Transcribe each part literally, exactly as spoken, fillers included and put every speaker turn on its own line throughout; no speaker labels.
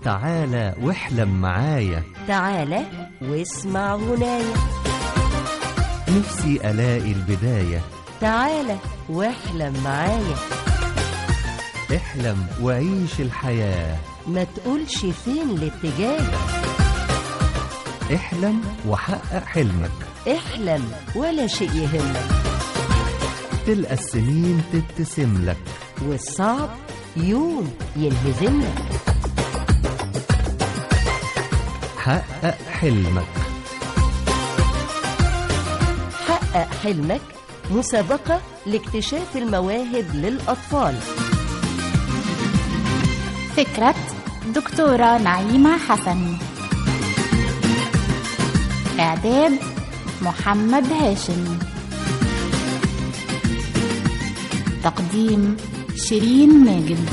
تعالى واحلم معايا،
تعالى واسمع غنايا،
نفسي ألاقي البداية،
تعالى واحلم معايا،
احلم وعيش الحياة،
ما تقولش فين الاتجاه،
احلم وحقق حلمك،
احلم ولا شيء يهمك،
تلقى السنين تبتسم لك،
والصعب يوم ينهزم لك،
حقق حلمك.
حقق حلمك مسابقة لاكتشاف المواهب للأطفال.
فكرة دكتورة نعيمة حسن، إعداد محمد هاشم، تقديم شيرين ماجد.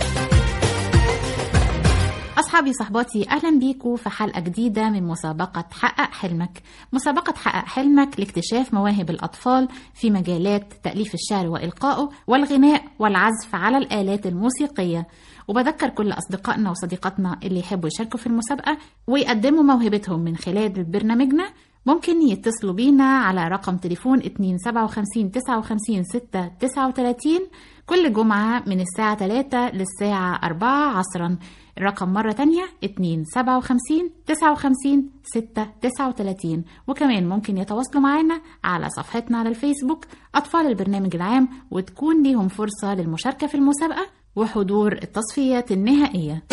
أصحابي صحباتي، أهلا بيكم في حلقة جديدة من مسابقة حقق حلمك. مسابقة حقق حلمك لاكتشاف مواهب الأطفال في مجالات تأليف الشعر وإلقائه والغناء والعزف على الآلات الموسيقية. وبذكر كل أصدقائنا وصديقاتنا اللي يحبوا يشاركوا في المسابقة ويقدموا موهبتهم من خلال برنامجنا، ممكن يتصلوا بينا على رقم تليفون اتنين سبعة وخمسين تسعة وخمسين ستة تسعة وتلاتين كل جمعة من الساعة تلاتة للساعة أربعة عصرا. الرقم مرة تانية اتنين سبعة وخمسين تسعة وخمسين ستة تسعة وتلاتين. وكمان ممكن يتواصلوا معنا على صفحتنا على الفيسبوك أطفال البرنامج العام، وتكون ليهم فرصة للمشاركة في المسابقة وحضور التصفيات النهائية.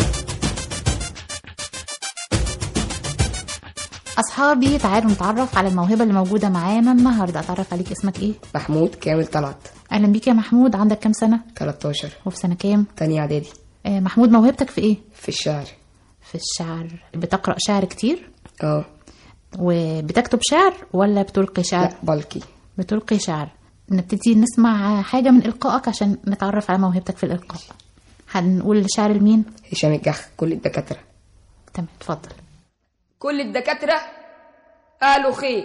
أصحابي، تعالوا نتعرف على الموهبة اللي موجودة معانا النهاردة. أتعرف عليك، اسمك إيه؟
محمود كامل طلعت.
أهلا بيك يا محمود، عندك كام سنة؟
تلتاشر.
وفي سنة كام؟
تانية إعدادي.
آه محمود، موهبتك في إيه؟
في الشعر.
في الشعر، بتقرأ شعر كتير؟
اه.
وبتكتب شعر ولا بتلقي شعر؟
لا، بلقي.
بتلقي شعر. نبتدي نسمع حاجة من إلقائك عشان نتعرف على موهبتك في الإلقاء. هنقول الشعر لمين؟
هشام الجح، كل الدكاترة.
تمام، اتفضل.
كل الدكاترة قالوا خير،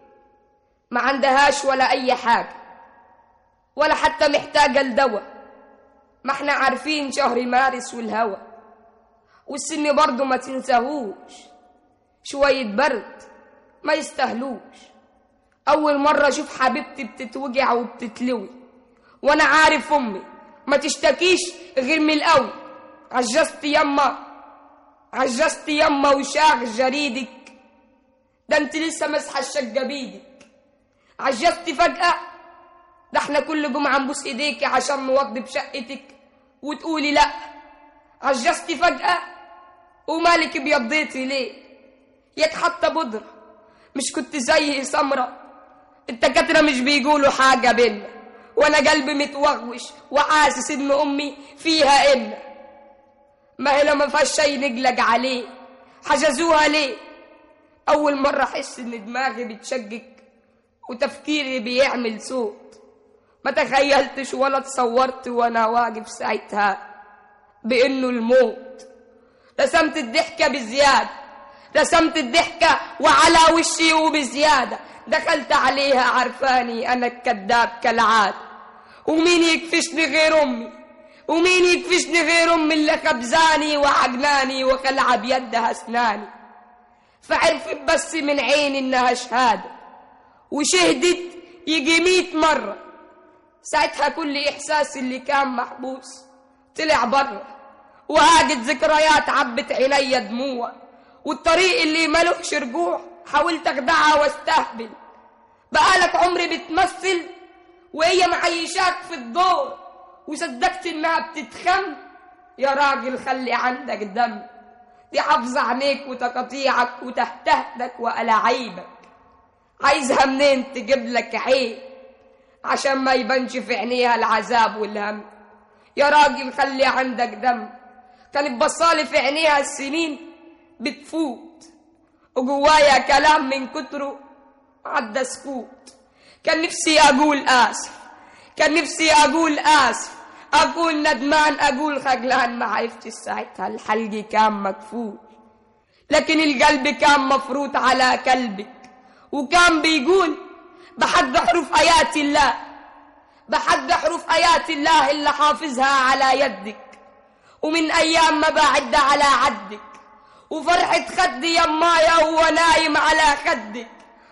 ما عندهاش ولا أي حاجة، ولا حتى محتاجة لدواء. ما احنا عارفين شهر مارس والهوى، والسن برضو ما تنساهوش، شوية برد ما يستهلوش. أول مرة أشوف حبيبتي بتتوجع وبتتلوي، وأنا عارف أمي ما تشتكيش غير من القوي. عجزت يما، عجزت يما وشاغ جريدك، ده انت لسه مسحة الشقة بيدك. عجزت فجأة، ده احنا كل جمعة نبوس ايديكي عشان نوضب شقتك وتقولي لا. عجزت فجأة، ومالك بيضيتي ليه؟ ياك حتى بودرة مش كنت زي سمرة. الدكاترة مش بيقولوا حاجة بينا، وانا قلبي متوغوش وحاسس ان امي فيها إن ما هي لما فيهاش شي نقلق عليه. حجزوها ليه؟ اول مرة احس ان دماغي بتشقق وتفكيري بيعمل صوت. ما تخيلتش ولا تصورت وانا واقف ساعتها بانه الموت. رسمت الضحكة بزيادة، رسمت الضحكة وعلى وشي وبزيادة. دخلت عليها عرفاني انا الكذاب كالعادة، ومين يكفشني غير امي، ومين يكفشني غير امي اللي خبزاني وعجناني وخلع بيدها اسناني. فعرفت بس من عيني انها شهادة، وشهدت يجي ميت مرة. ساعتها كل احساس اللي كان محبوس طلع بره، وهاجت ذكريات عبت عينيا دموع. والطريق اللي ملوش رجوع حاولت اخدعها واستهبل. بقالك عمري بتمثل وهي معيشاك في الدور، وصدقت انها بتتخم. يا راجل خلي عندك دم، دي حافظة عينيك وتقطيعك وتهتهتك وألاعيبك. عايزها منين تجيب لك عيب عشان ما يبانش في عينيها العذاب والهم؟ يا راجل خلي عندك دم. كانت بصالي في عينيها السنين بتفوت، وجوايا كلام من كتره عدى سكوت. كان نفسي أقول آسف، كان نفسي أقول آسف، أقول ندمان، أقول خجلان. ما عرفتش ساعتها، الحلق كان مكفول، لكن القلب كان مفروض على قلبك، وكان بيقول بحد حروف آيات الله، بحد حروف آيات الله اللي حافظها على يدك. ومن أيام ما بعد على عدك، وفرحة خدي يمايا وهو نايم على خدك،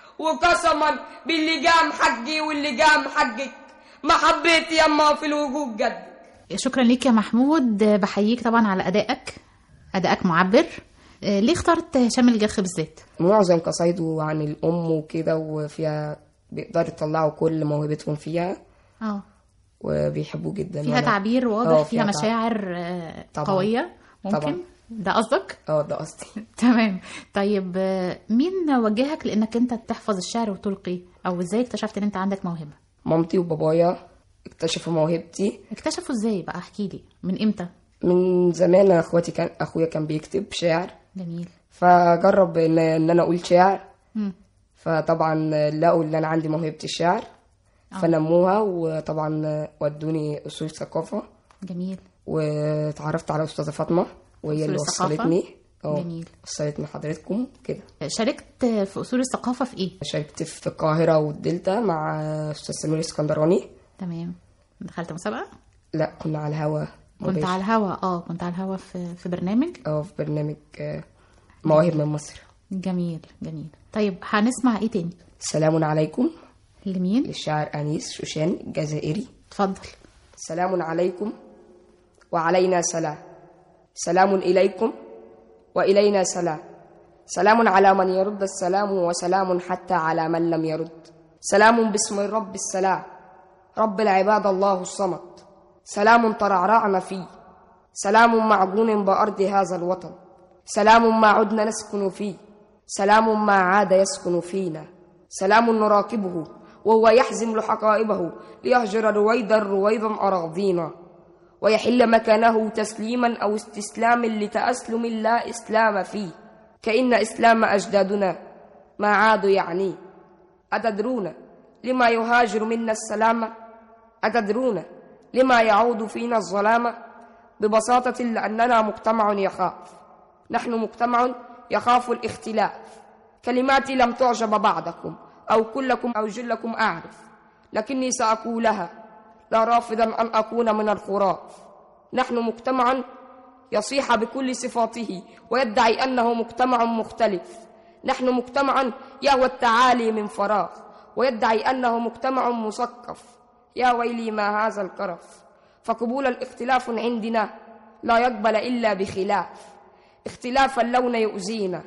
وقسما باللي قام حقي واللي قام حقك ما حبيت يما في الوجود قدك.
شكرا ليك يا محمود، بحييك طبعا على أدائك، أدائك معبر. ليه اخترت شامل الجرخ بالذات؟
معظم قصايده عن الأم وكده، وفيها بيقدروا يطلعوا كل موهبتهم فيها
اه
وبيحبوه جدا.
فيها تعبير واضح،
فيها,
فيها مشاعر
طبعاً.
قوية ممكن
طبعاً.
ده قصدك؟
اه ده قصدي.
تمام. طيب مين وجهك لانك انت تحفظ الشعر وتلقي، او ازاي اكتشفت ان انت عندك موهبة؟
مامتي وبابايا اكتشفوا موهبتي.
اكتشفوا ازاي بقى؟ احكي لي من امتى.
من زمان اخواتي كان اخويا كان بيكتب شعر،
جميل،
فجرب ان, إن انا اقول شعر.
م.
فطبعا لقوا ان انا عندي موهبة الشعر فنموها، وطبعا ودوني اصول ثقافة.
جميل.
وتعرفت على استاذة فاطمة وهي اللي وصلتني. اه
جميل.
وصلتني حضرتكم كده.
شاركت في اصول الثقافة في ايه؟
شاركت في القاهرة والدلتا مع استاذ سمير اسكندراني.
تمام. دخلت مسابقة؟
لا كنا على الهوا.
كنت على الهوا اه كنت على الهوا في في برنامج
اه في برنامج مواهب من مصر.
جميل جميل. طيب هنسمع ايه تاني؟
سلام عليكم
لمين؟
للشاعر أنيس شوشان الجزائري.
اتفضل.
سلام عليكم وعلينا سلام، سلام إليكم وإلينا سلام، سلام على من يرد السلام، وسلام حتى على من لم يرد. سلام باسم الرب السلام، رب العباد الله الصمد. سلام ترعرعنا فيه، سلام معجون بأرض هذا الوطن، سلام ما عدنا نسكن فيه، سلام ما عاد يسكن فينا، سلام نراقبه وهو يحزم لحقائبه ليهجر رويدا رويدا أراضينا، ويحل مكانه تسليما أو استسلام لتأسلم لا إسلام فيه، كأن إسلام أجدادنا ما عادوا يعنيه. أتدرون لما يهاجر منا السلام؟ أتدرون لما يعود فينا الظلام؟ ببساطة لأننا مجتمع يخاف، نحن مجتمع يخاف الاختلاف. كلماتي لم تعجب بعضكم أو كلكم أو جلكم أعرف، لكني سأقولها لا رافضا أن أكون من الخراف. نحن مجتمع يصيح بكل صفاته ويدعي أنه مجتمع مختلف. نحن مجتمع يهوى التعالي من فراغ ويدعي أنه مجتمع مثقف. يا ويلي ما هذا القرف، فقبول الاختلاف عندنا لا يقبل إلا بخلاف. اختلاف اللون يؤذينا،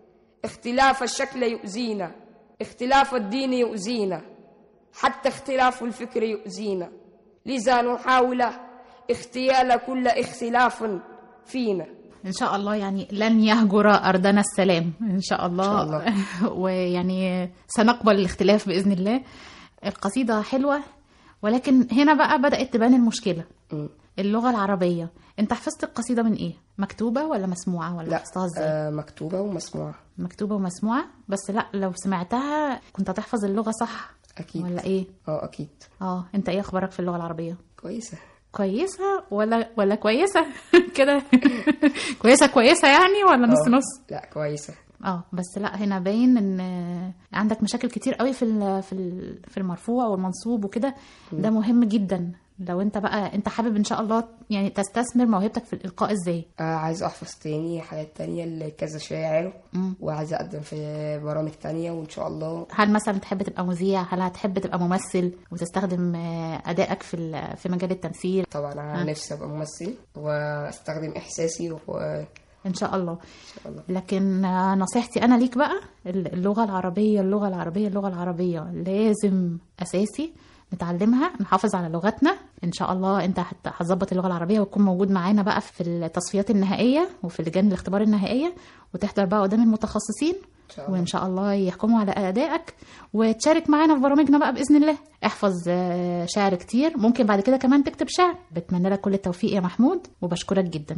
اختلاف الشكل يؤذينا، اختلاف الدين يؤذينا، حتى اختلاف الفكر يؤذينا. لذا نحاول اغتيال كل اختلاف فينا.
إن شاء الله يعني لن يهجر أرضنا السلام إن شاء الله,
إن شاء الله.
ويعني سنقبل الاختلاف بإذن الله. القصيدة حلوة، ولكن هنا بقى بدأت تبان المشكلة. م. اللغة العربية، انت حفظت القصيدة من ايه؟ مكتوبة ولا مسموعة ولا حفظتها ازاي؟
آه مكتوبة ومسموعة.
مكتوبة ومسموعة، بس لا لو سمعتها كنت هتحفظ اللغة صح
اكيد
ولا ايه؟
اه اكيد.
اه انت ايه اخبارك في اللغة العربية؟
كويسة.
كويسة ولا ولا كويسة كده؟ كويسة كويسة يعني ولا نص نص؟
لا كويسة.
اه بس لا هنا باين ان عندك مشاكل كتير قوي في في في المرفوع والمنصوب وكده. ده مهم جدا. لو انت بقى انت حابب ان شاء الله يعني تستثمر موهبتك في الإلقاء ازاي؟
آه عايز احفظ تاني حاجات تانية لكذا شاعر، وعايز اقدم في برامج تانية وان شاء الله.
هل مثلا تحب تبقى مذيع؟ هل هتحب تبقى ممثل وتستخدم ادائك في في مجال التمثيل؟
طبعا انا آه. نفسي ابقى ممثل واستخدم احساسي و...
ان شاء الله.
ان شاء الله.
لكن نصيحتي انا ليك بقى اللغة العربية اللغة العربية اللغة العربية لازم اساسي نتعلمها، نحافظ على لغتنا. ان شاء الله انت هتظبط اللغه العربيه وتكون موجود معانا بقى في التصفيات النهائيه وفي لجان الاختبار النهائيه، وتحضر بقى قدام المتخصصين شاء وان شاء الله يحكموا على ادائك وتشارك معانا في برامجنا بقى باذن الله. احفظ شعر كتير، ممكن بعد كده كمان تكتب شعر. بتمنى لك كل التوفيق يا محمود وبشكرك جدا.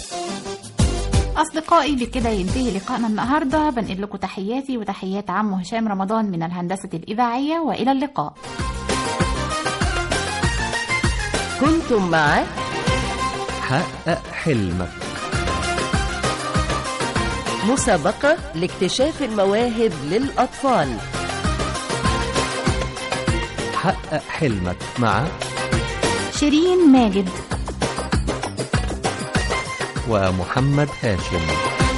أصدقائي بكده ينتهي لقائنا النهاردة. بنقل لكم تحياتي وتحيات عمو هشام رمضان من الهندسة الإذاعية، وإلى اللقاء.
كنتم مع
حقق حلمك،
مسابقة لاكتشاف المواهب للأطفال.
حقق حلمك مع
شيرين ماجد.
ومحمد هاشم.